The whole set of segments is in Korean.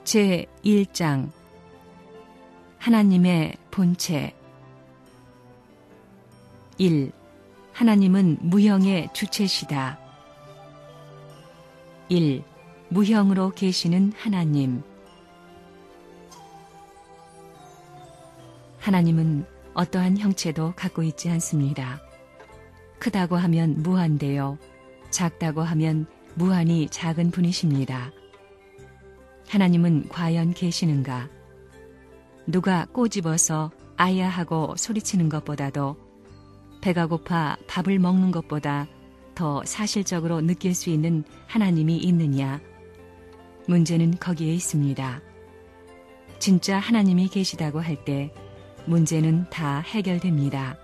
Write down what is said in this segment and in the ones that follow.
제1장 하나님의 본체 1. 하나님은 무형의 주체시다. 1. 무형으로 계시는 하나님. 하나님은 어떠한 형체도 갖고 있지 않습니다. 크다고 하면 무한되요, 작다고 하면 무한히 작은 분이십니다. 하나님은 과연 계시는가? 누가 꼬집어서 아야 하고 소리치는 것보다도 배가 고파 밥을 먹는 것보다 더 사실적으로 느낄 수 있는 하나님이 있느냐? 문제는 거기에 있습니다. 진짜 하나님이 계시다고 할 때 문제는 다 해결됩니다.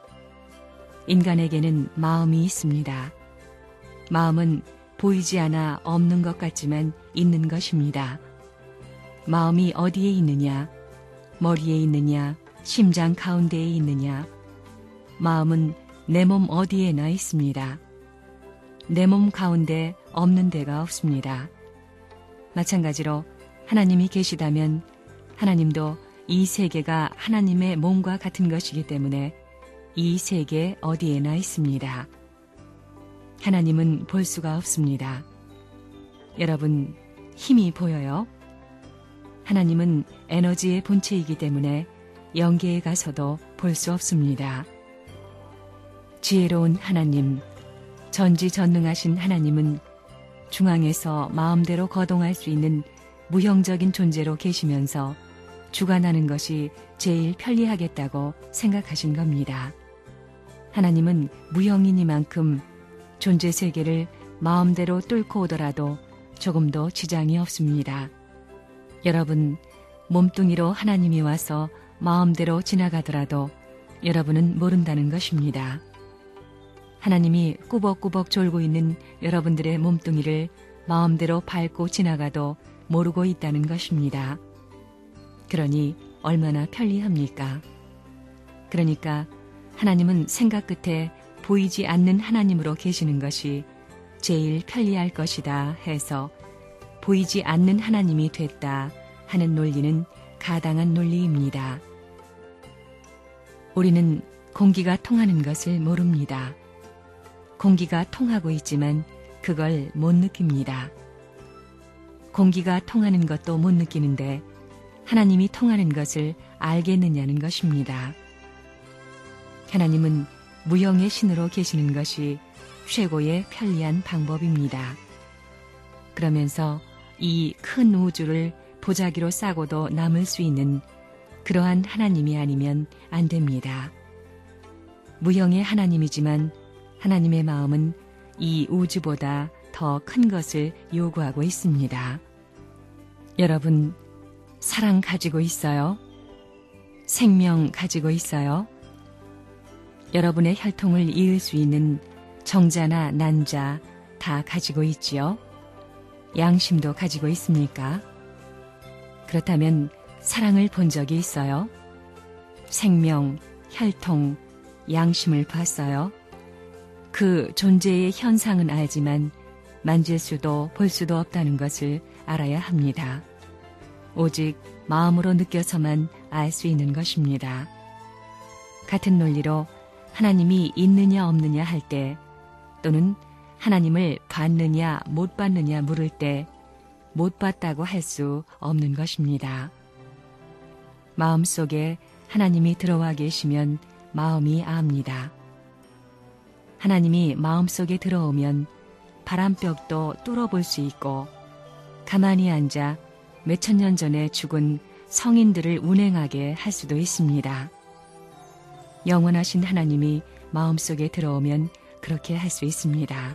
인간에게는 마음이 있습니다. 마음은 보이지 않아 없는 것 같지만 있는 것입니다. 마음이 어디에 있느냐? 머리에 있느냐? 심장 가운데에 있느냐? 마음은 내 몸 어디에나 있습니다. 내 몸 가운데 없는 데가 없습니다. 마찬가지로 하나님이 계시다면 하나님도 이 세계가 하나님의 몸과 같은 것이기 때문에 이 세계 어디에나 있습니다. 하나님은 볼 수가 없습니다. 여러분, 힘이 보여요? 하나님은 에너지의 본체이기 때문에 영계에 가서도 볼 수 없습니다. 지혜로운 하나님, 전지전능하신 하나님은 중앙에서 마음대로 거동할 수 있는 무형적인 존재로 계시면서 주관하는 것이 제일 편리하겠다고 생각하신 겁니다. 하나님은 무형이니만큼 존재 세계를 마음대로 뚫고 오더라도 조금도 지장이 없습니다. 여러분, 몸뚱이로 하나님이 와서 마음대로 지나가더라도 여러분은 모른다는 것입니다. 하나님이 꾸벅꾸벅 졸고 있는 여러분들의 몸뚱이를 마음대로 밟고 지나가도 모르고 있다는 것입니다. 그러니 얼마나 편리합니까? 그러니까 하나님은 생각 끝에 보이지 않는 하나님으로 계시는 것이 제일 편리할 것이다 해서 보이지 않는 하나님이 됐다 하는 논리는 가당한 논리입니다. 우리는 공기가 통하는 것을 모릅니다. 공기가 통하고 있지만 그걸 못 느낍니다. 공기가 통하는 것도 못 느끼는데 하나님이 통하는 것을 알겠느냐는 것입니다. 하나님은 무형의 신으로 계시는 것이 최고의 편리한 방법입니다. 그러면서 이 큰 우주를 보자기로 싸고도 남을 수 있는 그러한 하나님이 아니면 안 됩니다. 무형의 하나님이지만 하나님의 마음은 이 우주보다 더 큰 것을 요구하고 있습니다. 여러분, 사랑 가지고 있어요? 생명 가지고 있어요? 여러분의 혈통을 이을 수 있는 정자나 난자 다 가지고 있지요? 양심도 가지고 있습니까? 그렇다면 사랑을 본 적이 있어요? 생명, 혈통, 양심을 봤어요? 그 존재의 현상은 알지만 만질 수도 볼 수도 없다는 것을 알아야 합니다. 오직 마음으로 느껴서만 알 수 있는 것입니다. 같은 논리로 하나님이 있느냐 없느냐 할 때, 또는 하나님을 봤느냐 못 봤느냐 물을 때 못 봤다고 할 수 없는 것입니다. 마음속에 하나님이 들어와 계시면 마음이 압니다. 하나님이 마음속에 들어오면 바람벽도 뚫어볼 수 있고 가만히 앉아 몇천 년 전에 죽은 성인들을 운행하게 할 수도 있습니다. 영원하신 하나님이 마음속에 들어오면 그렇게 할 수 있습니다.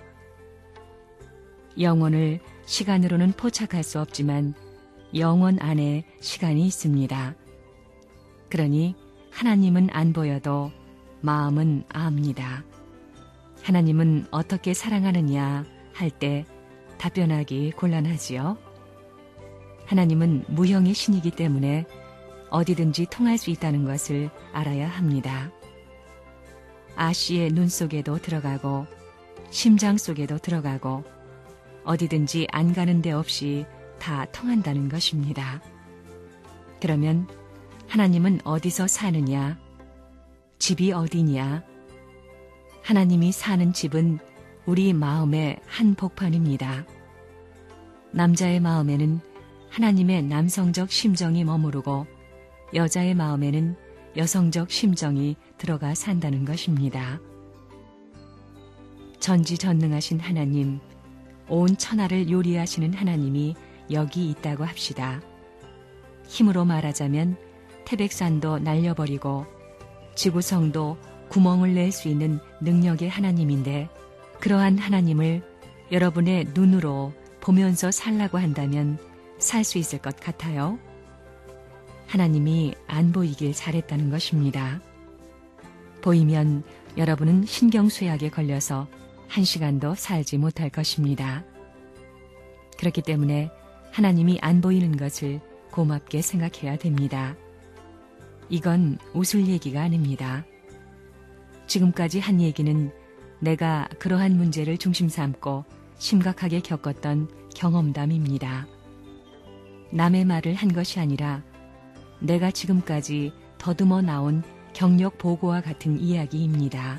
영혼을 시간으로는 포착할 수 없지만 영혼 안에 시간이 있습니다. 그러니 하나님은 안 보여도 마음은 압니다. 하나님은 어떻게 사랑하느냐 할 때 답변하기 곤란하지요. 하나님은 무형의 신이기 때문에 어디든지 통할 수 있다는 것을 알아야 합니다. 아씨의 눈 속에도 들어가고 심장 속에도 들어가고 어디든지 안 가는 데 없이 다 통한다는 것입니다. 그러면 하나님은 어디서 사느냐? 집이 어디냐? 하나님이 사는 집은 우리 마음의 한 복판입니다. 남자의 마음에는 하나님의 남성적 심정이 머무르고 여자의 마음에는 여성적 심정이 들어가 산다는 것입니다. 전지전능하신 하나님, 온 천하를 요리하시는 하나님이 여기 있다고 합시다. 힘으로 말하자면 태백산도 날려버리고 지구성도 구멍을 낼 수 있는 능력의 하나님인데, 그러한 하나님을 여러분의 눈으로 보면서 살라고 한다면 살 수 있을 것 같아요. 하나님이 안 보이길 잘했다는 것입니다. 보이면 여러분은 신경쇠약에 걸려서 한 시간도 살지 못할 것입니다. 그렇기 때문에 하나님이 안 보이는 것을 고맙게 생각해야 됩니다. 이건 웃을 얘기가 아닙니다. 지금까지 한 얘기는 내가 그러한 문제를 중심 삼고 심각하게 겪었던 경험담입니다. 남의 말을 한 것이 아니라 내가 지금까지 더듬어 나온 경력 보고와 같은 이야기입니다.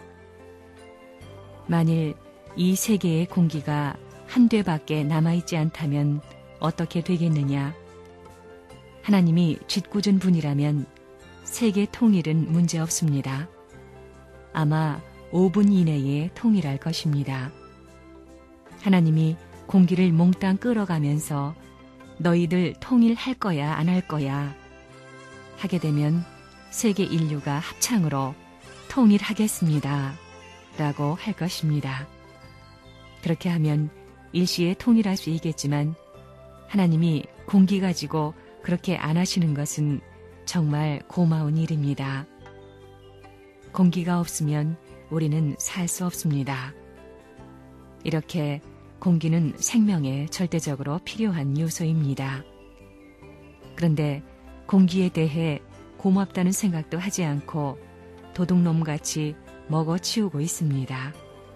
만일 이 세계의 공기가 한 되밖에 남아있지 않다면 어떻게 되겠느냐? 하나님이 짓궂은 분이라면 세계 통일은 문제없습니다. 아마 5분 이내에 통일할 것입니다. 하나님이 공기를 몽땅 끌어가면서 너희들 통일할 거야, 안 할 거야 하게 되면 세계 인류가 합창으로 통일하겠습니다 라고 할 것입니다. 그렇게 하면 일시에 통일할 수 있겠지만 하나님이 공기 가지고 그렇게 안 하시는 것은 정말 고마운 일입니다. 공기가 없으면 우리는 살 수 없습니다. 이렇게 공기는 생명에 절대적으로 필요한 요소입니다. 그런데 공기에 대해 고맙다는 생각도 하지 않고 도둑놈같이 먹어치우고 있습니다.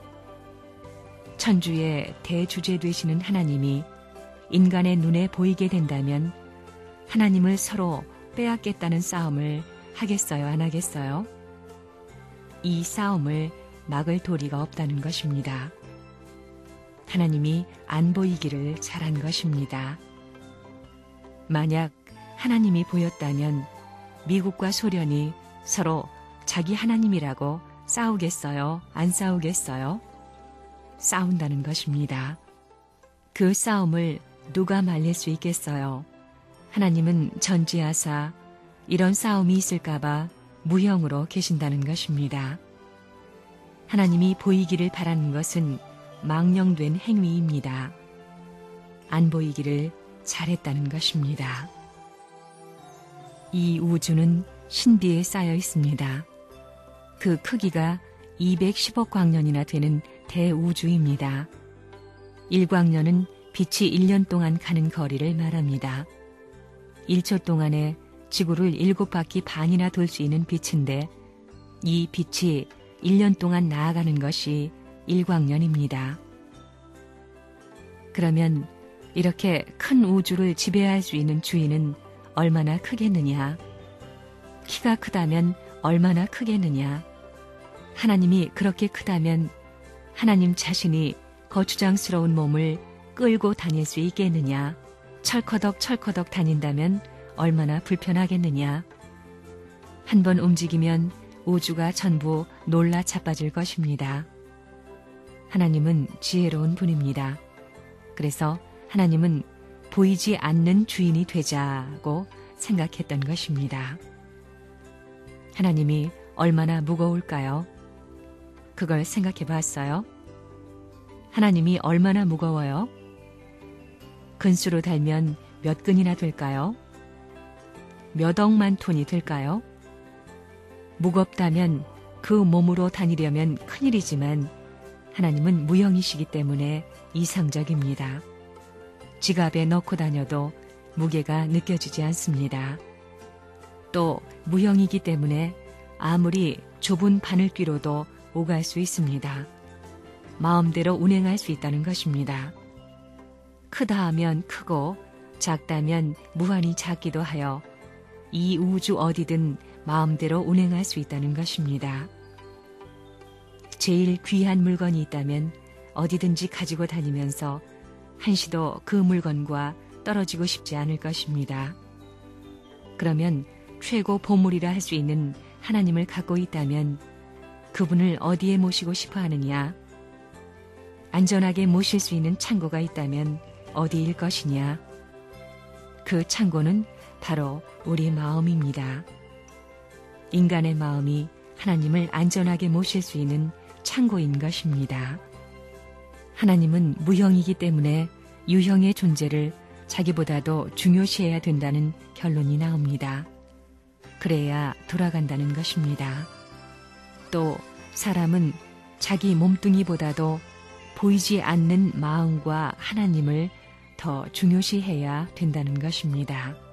천주의 대주제 되시는 하나님이 인간의 눈에 보이게 된다면 하나님을 서로 빼앗겠다는 싸움을 하겠어요, 안 하겠어요? 이 싸움을 막을 도리가 없다는 것입니다. 하나님이 안 보이기를 잘한 것입니다. 만약 하나님이 보였다면 미국과 소련이 서로 자기 하나님이라고 싸우겠어요? 안 싸우겠어요? 싸운다는 것입니다. 그 싸움을 누가 말릴 수 있겠어요? 하나님은 전지하사 이런 싸움이 있을까봐 무형으로 계신다는 것입니다. 하나님이 보이기를 바라는 것은 망령된 행위입니다. 안 보이기를 잘했다는 것입니다. 이 우주는 신비에 쌓여 있습니다. 그 크기가 210억 광년이나 되는 대우주입니다. 1광년은 빛이 1년 동안 가는 거리를 말합니다. 1초 동안에 지구를 7바퀴 반이나 돌 수 있는 빛인데 이 빛이 1년 동안 나아가는 것이 1광년입니다. 그러면 이렇게 큰 우주를 지배할 수 있는 주인은 얼마나 크겠느냐? 키가 크다면 얼마나 크겠느냐? 하나님이 그렇게 크다면 하나님 자신이 거추장스러운 몸을 끌고 다닐 수 있겠느냐? 철커덕 다닌다면 얼마나 불편하겠느냐? 한 번 움직이면 우주가 전부 놀라 자빠질 것입니다. 하나님은 지혜로운 분입니다. 그래서 하나님은 보이지 않는 주인이 되자고 생각했던 것입니다. 하나님이 얼마나 무거울까요? 그걸 생각해 봤어요? 하나님이 얼마나 무거워요? 근수로 달면 몇 근이나 될까요? 몇 억만 톤이 될까요? 무겁다면 그 몸으로 다니려면 큰일이지만 하나님은 무형이시기 때문에 이상적입니다. 지갑에 넣고 다녀도 무게가 느껴지지 않습니다. 또 무형이기 때문에 아무리 좁은 바늘귀로도 오갈 수 있습니다. 마음대로 운행할 수 있다는 것입니다. 크다 하면 크고 작다면 무한히 작기도 하여 이 우주 어디든 마음대로 운행할 수 있다는 것입니다. 제일 귀한 물건이 있다면 어디든지 가지고 다니면서 한시도 그 물건과 떨어지고 싶지 않을 것입니다. 그러면 최고 보물이라 할 수 있는 하나님을 갖고 있다면 그분을 어디에 모시고 싶어 하느냐? 안전하게 모실 수 있는 창고가 있다면 어디일 것이냐? 그 창고는 바로 우리 마음입니다. 인간의 마음이 하나님을 안전하게 모실 수 있는 창고인 것입니다. 하나님은 무형이기 때문에 유형의 존재를 자기보다도 중요시해야 된다는 결론이 나옵니다. 그래야 돌아간다는 것입니다. 또 사람은 자기 몸뚱이보다도 보이지 않는 마음과 하나님을 더 중요시해야 된다는 것입니다.